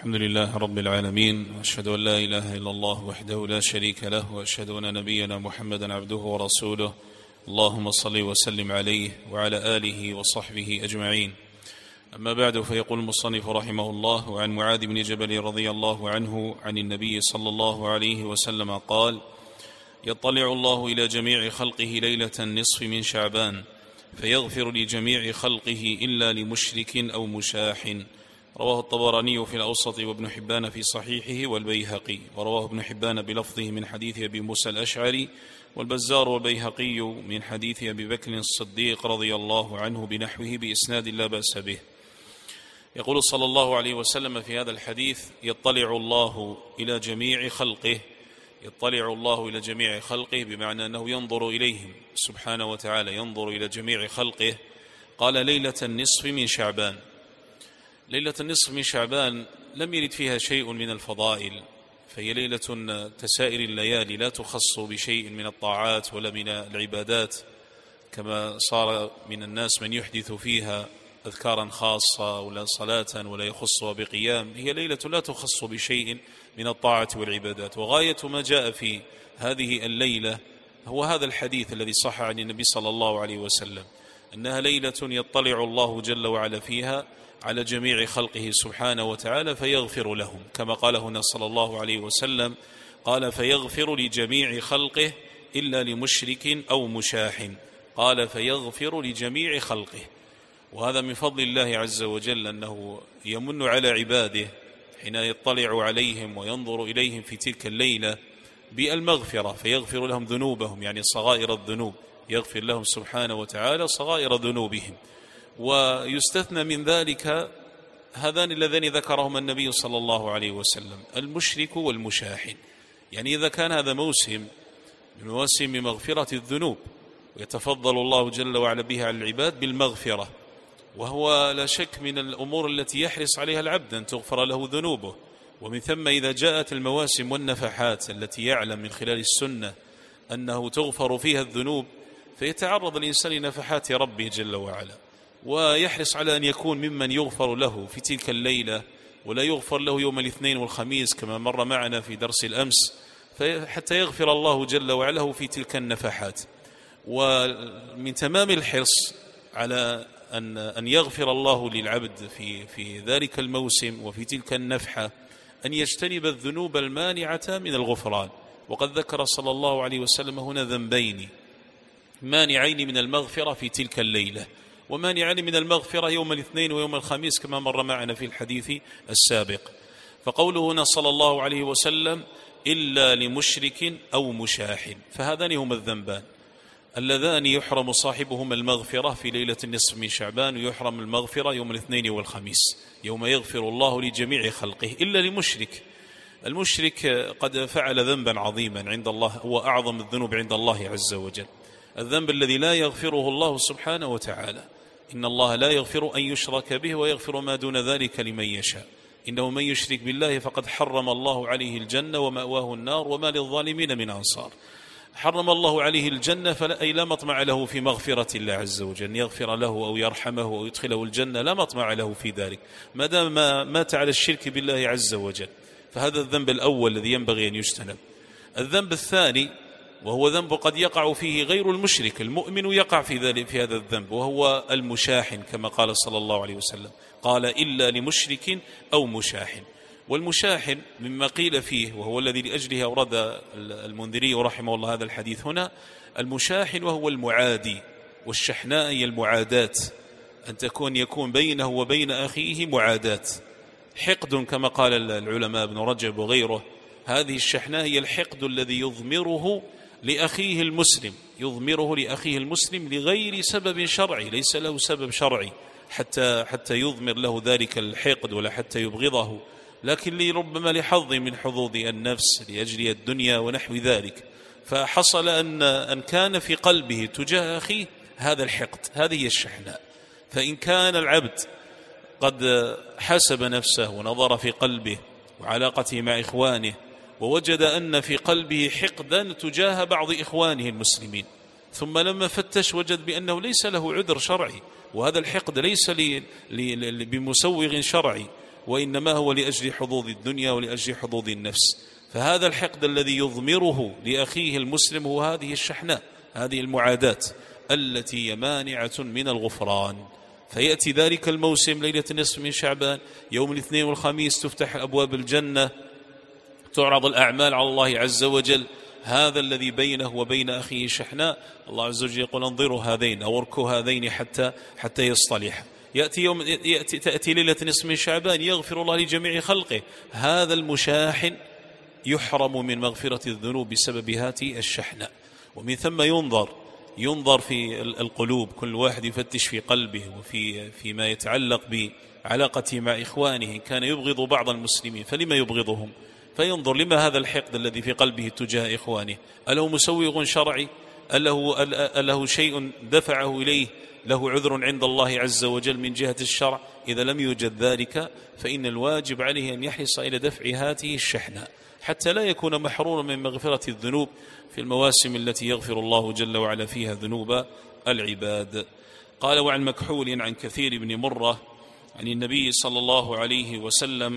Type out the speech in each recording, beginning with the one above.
الحمد لله رب العالمين، وأشهد أن لا إله إلا الله وحده لا شريك له، وأشهد أن نبينا محمدا عبده ورسوله. اللهم صل وسلم عليه وعلى آله وصحبه أجمعين. أما بعد، فيقول المصنف رحمه الله: وعن معاذ بن جبل رضي الله عنه عن النبي صلى الله عليه وسلم قال: يطلع الله إلى جميع خلقه ليلة النصف من شعبان فيغفر لجميع خلقه إلا لمشرك أو مشاح. رواه الطبراني في الأوسط وابن حبان في صحيحه والبيهقي، ورواه ابن حبان بلفظه من حديث أبي موسى الأشعري، والبزار والبيهقي من حديث أبي بكر الصديق رضي الله عنه بنحوه بإسناد لا بأس به. يقول صلى الله عليه وسلم في هذا الحديث: يطلع الله إلى جميع خلقه. يطلع الله إلى جميع خلقه بمعنى أنه ينظر إليهم سبحانه وتعالى، ينظر إلى جميع خلقه. قال: ليلة النصف من شعبان. ليلة النصف من شعبان لم يرد فيها شيء من الفضائل، فهي ليلة كسائر الليالي، لا تخص بشيء من الطاعات ولا من العبادات، كما صار من الناس من يحدث فيها أذكارا خاصة ولا صلاة ولا يخصها بقيام. هي ليلة لا تخص بشيء من الطاعة والعبادات، وغاية ما جاء في هذه الليلة هو هذا الحديث الذي صح عن النبي صلى الله عليه وسلم، أنها ليلة يطلع الله جل وعلا فيها على جميع خلقه سبحانه وتعالى فيغفر لهم، كما قال هنا صلى الله عليه وسلم، قال: فيغفر لجميع خلقه إلا لمشرك أو مشاح. قال: فيغفر لجميع خلقه. وهذا من فضل الله عز وجل، أنه يمن على عباده حين يطلع عليهم وينظر إليهم في تلك الليلة بالمغفرة، فيغفر لهم ذنوبهم، يعني صغائر الذنوب، يغفر لهم سبحانه وتعالى صغائر ذنوبهم. ويستثنى من ذلك هذان اللذان ذكرهما النبي صلى الله عليه وسلم: المشرك والمشاحن. يعني إذا كان هذا موسم من مواسم مغفرة الذنوب، ويتفضل الله جل وعلا بها على العباد بالمغفرة، وهو لا شك من الأمور التي يحرص عليها العبد أن تغفر له ذنوبه. ومن ثم إذا جاءت المواسم والنفحات التي يعلم من خلال السنة أنه تغفر فيها الذنوب، فيتعرض الإنسان لنفحات ربه جل وعلا، ويحرص على أن يكون ممن يغفر له في تلك الليلة، ولا يغفر له يوم الاثنين والخميس كما مر معنا في درس الأمس، حتى يغفر الله جل وعلا في تلك النفحات. ومن تمام الحرص على أن يغفر الله للعبد في ذلك الموسم وفي تلك النفحة أن يجتنب الذنوب المانعة من الغفران. وقد ذكر صلى الله عليه وسلم هنا ذنبين مانعين من المغفرة في تلك الليلة، ومانعين من المغفرة يوم الاثنين ويوم الخميس كما مر معنا في الحديث السابق. فقوله هنا صلى الله عليه وسلم: إلا لمشرك أو مشاح، فهذان هما الذنبان اللذان يحرم صاحبهما المغفرة في ليلة النصف من شعبان، ويحرم المغفرة يوم الاثنين والخميس، يوم يغفر الله لجميع خلقه إلا لمشرك. المشرك قد فعل ذنبا عظيما عند الله، هو أعظم الذنوب عند الله عز وجل، الذنب الذي لا يغفره الله سبحانه وتعالى. إن الله لا يغفر أن يشرك به ويغفر ما دون ذلك لمن يشاء. إنه من يشرك بالله فقد حرم الله عليه الجنة ومأواه النار وما للظالمين من أنصار. حرم الله عليه الجنة أي لا مطمع له في مغفرة الله عز وجل، أن يغفر له أو يرحمه أو يدخله الجنة، لا مطمع له في ذلك ما دام مات على الشرك بالله عز وجل. فهذا الذنب الأول الذي ينبغي أن يجتنب. الذنب الثاني وهو ذنب قد يقع فيه غير المشرك، المؤمن يقع في هذا الذنب، وهو المشاحن، كما قال صلى الله عليه وسلم، قال: إلا لمشرك أو مشاحن. والمشاحن مما قيل فيه، وهو الذي لأجله أورد المنذري رحمه الله هذا الحديث هنا، المشاحن وهو المعادي، والشحناء هي المعاداة، أن يكون بينه وبين أخيه معاداة، حقد كما قال العلماء ابن رجب وغيره. هذه الشحناء هي الحقد الذي يضمره لأخيه المسلم، يضمره لأخيه المسلم لغير سبب شرعي، ليس له سبب شرعي حتى يضمر له ذلك الحقد ولا حتى يبغضه، لكن ربما لحظ من حظوظ النفس، لأجل الدنيا ونحو ذلك. فحصل أن كان في قلبه تجاه أخيه هذا الحقد، هذه هي الشحناء. فإن كان العبد قد حسب نفسه ونظر في قلبه وعلاقته مع إخوانه، ووجد أن في قلبه حقدا تجاه بعض إخوانه المسلمين، ثم لما فتش وجد بأنه ليس له عذر شرعي، وهذا الحقد ليس بمسوغ شرعي، وإنما هو لأجل حظوظ الدنيا ولأجل حظوظ النفس. فهذا الحقد الذي يضمره لأخيه المسلم هو هذه الشحناء، هذه المعاداة التي هي مانعة من الغفران. فيأتي ذلك الموسم ليلة النصف من شعبان، يوم الاثنين والخميس تفتح أبواب الجنة، تعرض الأعمال على الله عز وجل. هذا الذي بينه وبين أخيه شحناء، الله عز وجل يقول انظروا هذين أو اركوا هذين حتى يصطلح. تأتي ليلة نصف من شعبان يغفر الله لجميع خلقه، هذا المشاحن يحرم من مغفرة الذنوب بسبب هذه الشحناء. ومن ثم ينظر في القلوب، كل واحد يفتش في قلبه فيما يتعلق بعلاقته مع إخوانه. كان يبغض بعض المسلمين، فلما يبغضهم؟ فينظر لما هذا الحقد الذي في قلبه تجاه إخوانه، أله مسوغ شرعي؟ أله شيء دفعه إليه؟ له عذر عند الله عز وجل من جهة الشرع؟ إذا لم يوجد ذلك فإن الواجب عليه أن يحرص إلى دفع هذه الشحناء حتى لا يكون محروما من مغفرة الذنوب في المواسم التي يغفر الله جل وعلا فيها ذنوب العباد. قال: وعن مكحول عن كثير بن مرة عن النبي صلى الله عليه وسلم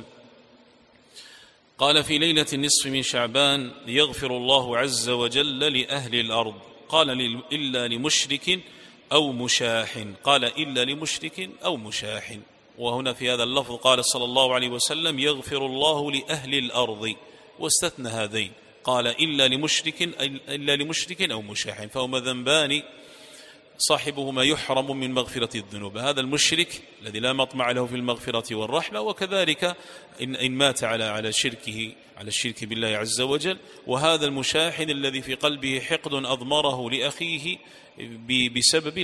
قال: في ليلة النصف من شعبان يغفر الله عز وجل لأهل الأرض. قال: إلا لمشرك أو مشاحن. قال: إلا لمشرك أو مشاحن. وهنا في هذا اللفظ قال صلى الله عليه وسلم: يغفر الله لأهل الأرض، واستثنى هذين، قال: إلا لمشرك أو مشاحن، فهما ذنبان صاحبهما يحرم من مغفرة الذنوب. هذا المشرك الذي لا مطمع له في المغفرة والرحمة، وكذلك إن مات على الشرك بالله عز وجل. وهذا المشاحن الذي في قلبه حقد أضمره لأخيه بسبب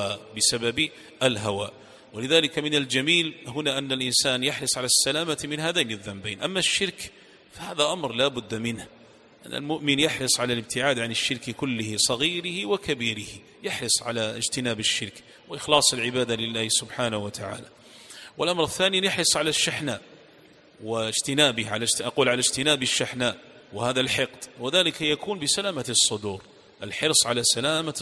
الهوى. ولذلك من الجميل هنا أن الإنسان يحرص على السلامة من هذين الذنبين. أما الشرك فهذا أمر لا بد منه، أن المؤمن يحرص على الابتعاد عن الشرك كله صغيره وكبيره، يحرص على اجتناب الشرك وإخلاص العبادة لله سبحانه وتعالى. والأمر الثاني يحرص على الشحناء واجتنابه، على اجتناب الشحناء وهذا الحقد، وذلك يكون بسلامة الصدور. الحرص على سلامة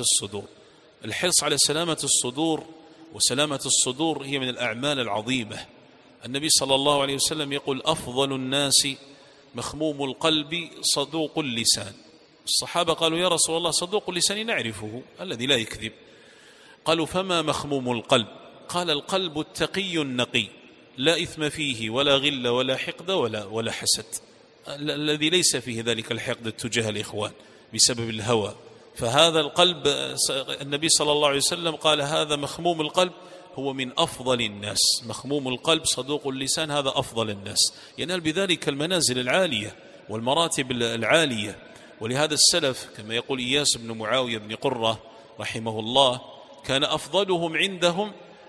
الصدور، وسلامة الصدور هي من الأعمال العظيمة. النبي صلى الله عليه وسلم يقول: أفضل الناس مخموم القلب صدوق اللسان. الصحابة قالوا: يا رسول الله، صدوق اللسان نعرفه، الذي لا يكذب. قالوا: فما مخموم القلب؟ قال: القلب التقي النقي، لا إثم فيه ولا غل ولا حقد ولا حسد، الذي ليس فيه ذلك الحقد تجاه الإخوان بسبب الهوى. فهذا القلب النبي صلى الله عليه وسلم قال: هذا مخموم القلب هو من أفضل الناس. مخموم القلب صدوق اللسان، هذا أفضل الناس، ينال بذلك المنازل العالية والمراتب العالية. ولهذا السلف كما يقول إياس بن معاوية بن قرة رحمه الله: كان أفضلهم عندهم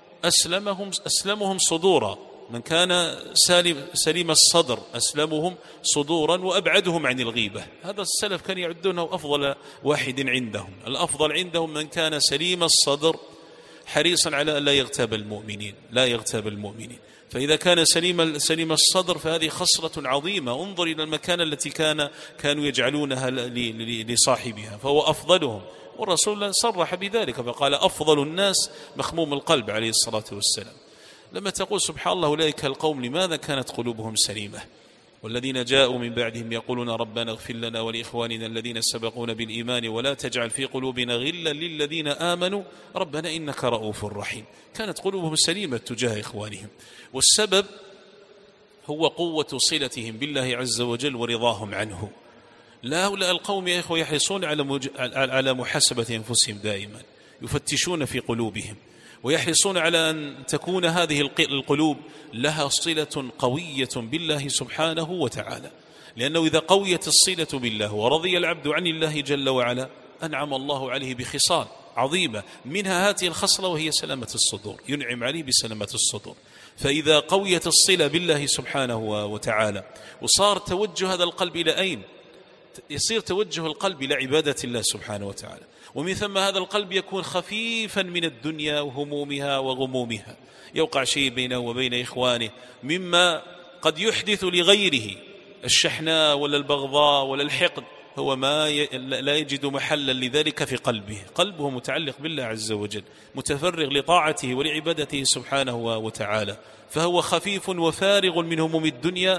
أسلمهم صدورا، من كان سليم الصدر أسلمهم صدورا وأبعدهم عن الغيبة. هذا السلف كان يعدونه أفضل واحد عندهم. الأفضل عندهم من كان سليم الصدر حريصا على أن لا يغتاب المؤمنين. فإذا كان سليم الصدر فهذه خصلة عظيمة. انظر إلى المكانة التي كانوا يجعلونها لصاحبها، فهو أفضلهم. والرسول صرح بذلك فقال: أفضل الناس مخموم القلب عليه الصلاة والسلام. لما تقول سبحان الله أولئك القوم لماذا كانت قلوبهم سليمة؟ والذين جاءوا من بعدهم يقولون ربنا اغفر لنا ولإخواننا الذين سبقونا بالإيمان ولا تجعل في قلوبنا غلا للذين آمنوا ربنا إنك رؤوف رحيم. كانت قلوبهم سليمة تجاه إخوانهم، والسبب هو قوة صلتهم بالله عز وجل ورضاهم عنه. لا هؤلاء القوم يا إخوة يحرصون على محاسبة أنفسهم دائما، يفتشون في قلوبهم ويحرصون على أن تكون هذه القلوب لها صلة قوية بالله سبحانه وتعالى، لأنه إذا قويت الصلة بالله ورضي العبد عن الله جل وعلا أنعم الله عليه بخصال عظيمة، منها هذه الخصلة وهي سلامة الصدور، ينعم عليه بسلامة الصدور. فإذا قويت الصلة بالله سبحانه وتعالى وصار توجه هذا القلب إلى أين؟ يصير توجه القلب إلى عبادة الله سبحانه وتعالى، ومن ثم هذا القلب يكون خفيفا من الدنيا وهمومها وغمومها. يوقع شيء بينه وبين إخوانه مما قد يحدث لغيره الشحناء ولا البغضاء ولا الحقد، هو لا يجد محلا لذلك في قلبه متعلق بالله عز وجل، متفرغ لطاعته ولعبادته سبحانه وتعالى، فهو خفيف وفارغ من هموم الدنيا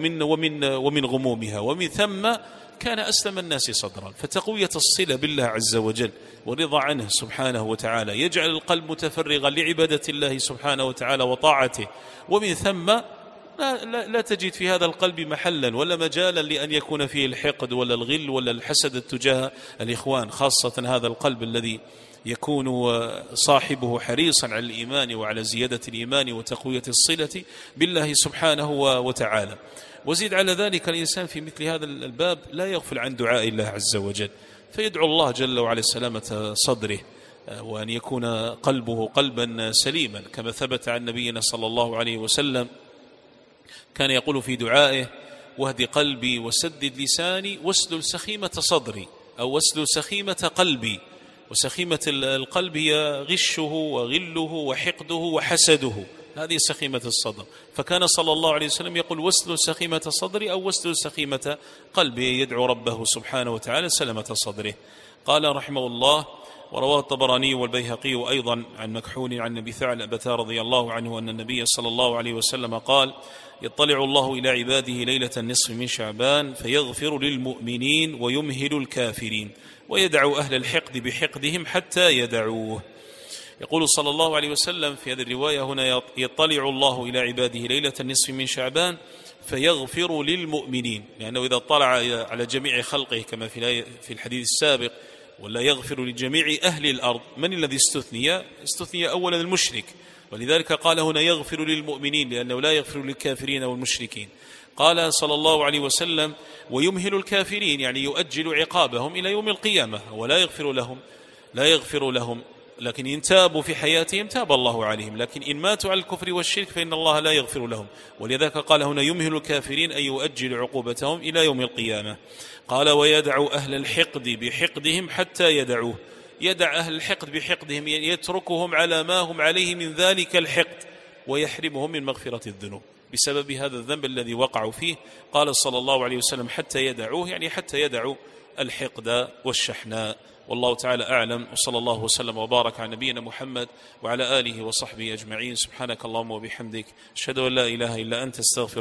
ومن غمومها، ومن ثم كان أسلم الناس صدرا. فتقوية الصلة بالله عز وجل والرضا عنه سبحانه وتعالى يجعل القلب متفرغا لعبادة الله سبحانه وتعالى وطاعته، ومن ثم لا تجد في هذا القلب محلا ولا مجالا لأن يكون فيه الحقد ولا الغل ولا الحسد تجاه الإخوان، خاصة هذا القلب الذي يكون صاحبه حريصا على الإيمان وعلى زيادة الإيمان وتقوية الصلة بالله سبحانه وتعالى. وزيد على ذلك الإنسان في مثل هذا الباب لا يغفل عن دعاء الله عز وجل، فيدعو الله جل وعلا سلامة صدره، وأن يكون قلبه قلبا سليما، كما ثبت عن نبينا صلى الله عليه وسلم كان يقول في دعائه: واهد قلبي وسدد لساني واسلل سخيمة صدري، أو واسلل سخيمة قلبي. وسخيمة القلب هي غشه وغله وحقده وحسده، هذه سخيمة الصدر. فكان صلى الله عليه وسلم يقول: واسلل سخيمة صدري أو واسلل سخيمة قلبي، يدعو ربه سبحانه وتعالى سلامة صدره. قال رحمه الله: ورواه الطبراني والبيهقي أيضا عن مكحول عن أبي ثعلبة رضي الله عنه أن النبي صلى الله عليه وسلم قال: يطلع الله إلى عباده ليلة النصف من شعبان فيغفر للمؤمنين ويمهل الكافرين ويدعو أهل الحقد بحقدهم حتى يدعوه. يقول صلى الله عليه وسلم في هذه الرواية هنا: يطلع الله إلى عباده ليلة النصف من شعبان فيغفر للمؤمنين، لأنه إذا اطلع على جميع خلقه كما في الحديث السابق: ولا يغفر لجميع أهل الأرض. من الذي استثني أولا المشرك، ولذلك قال هنا يغفر للمؤمنين، لأنه لا يغفر للكافرين والمشركين. قال صلى الله عليه وسلم: ويمهل الكافرين، يعني يؤجل عقابهم إلى يوم القيامة، ولا يغفر لهم، لكن إن تابوا في حياتهم تاب الله عليهم، لكن إن ماتوا على الكفر والشرك فإن الله لا يغفر لهم. ولذلك قال هنا يمهل الكافرين، أي يؤجل عقوبتهم إلى يوم القيامة. قال: ويدعو أهل الحقد بحقدهم حتى يدعوه. يدع أهل الحقد بحقدهم، يتركهم على ما هم عليه من ذلك الحقد، ويحرمهم من مغفرة الذنوب بسبب هذا الذنب الذي وقعوا فيه. قال صلى الله عليه وسلم: حتى يدعوه، يعني حتى يدعوا الحقد والشحناء. والله تعالى أعلم، وصلى الله وسلم وبارك على نبينا محمد وعلى آله وصحبه أجمعين. سبحانك اللهم وبحمدك، أشهد أن لا إله إلا أنت، استغفر